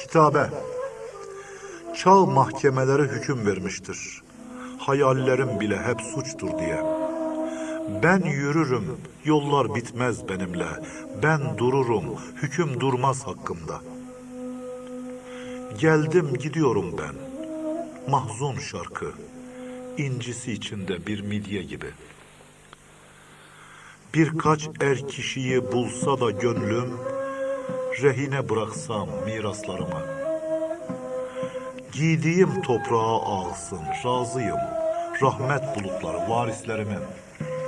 Kitabe. Çağ mahkemeleri hüküm vermiştir. Hayallerim bile hep suçtur diye. Ben yürürüm, yollar bitmez benimle. Ben dururum, hüküm durmaz hakkımda. Geldim gidiyorum ben, mahzun şarkı, incisi içinde bir midye gibi. Birkaç er kişiyi bulsa da gönlüm, rehine bıraksam miraslarımı. Giydiğim toprağa ağsın, razıyım, rahmet bulutları varislerimin.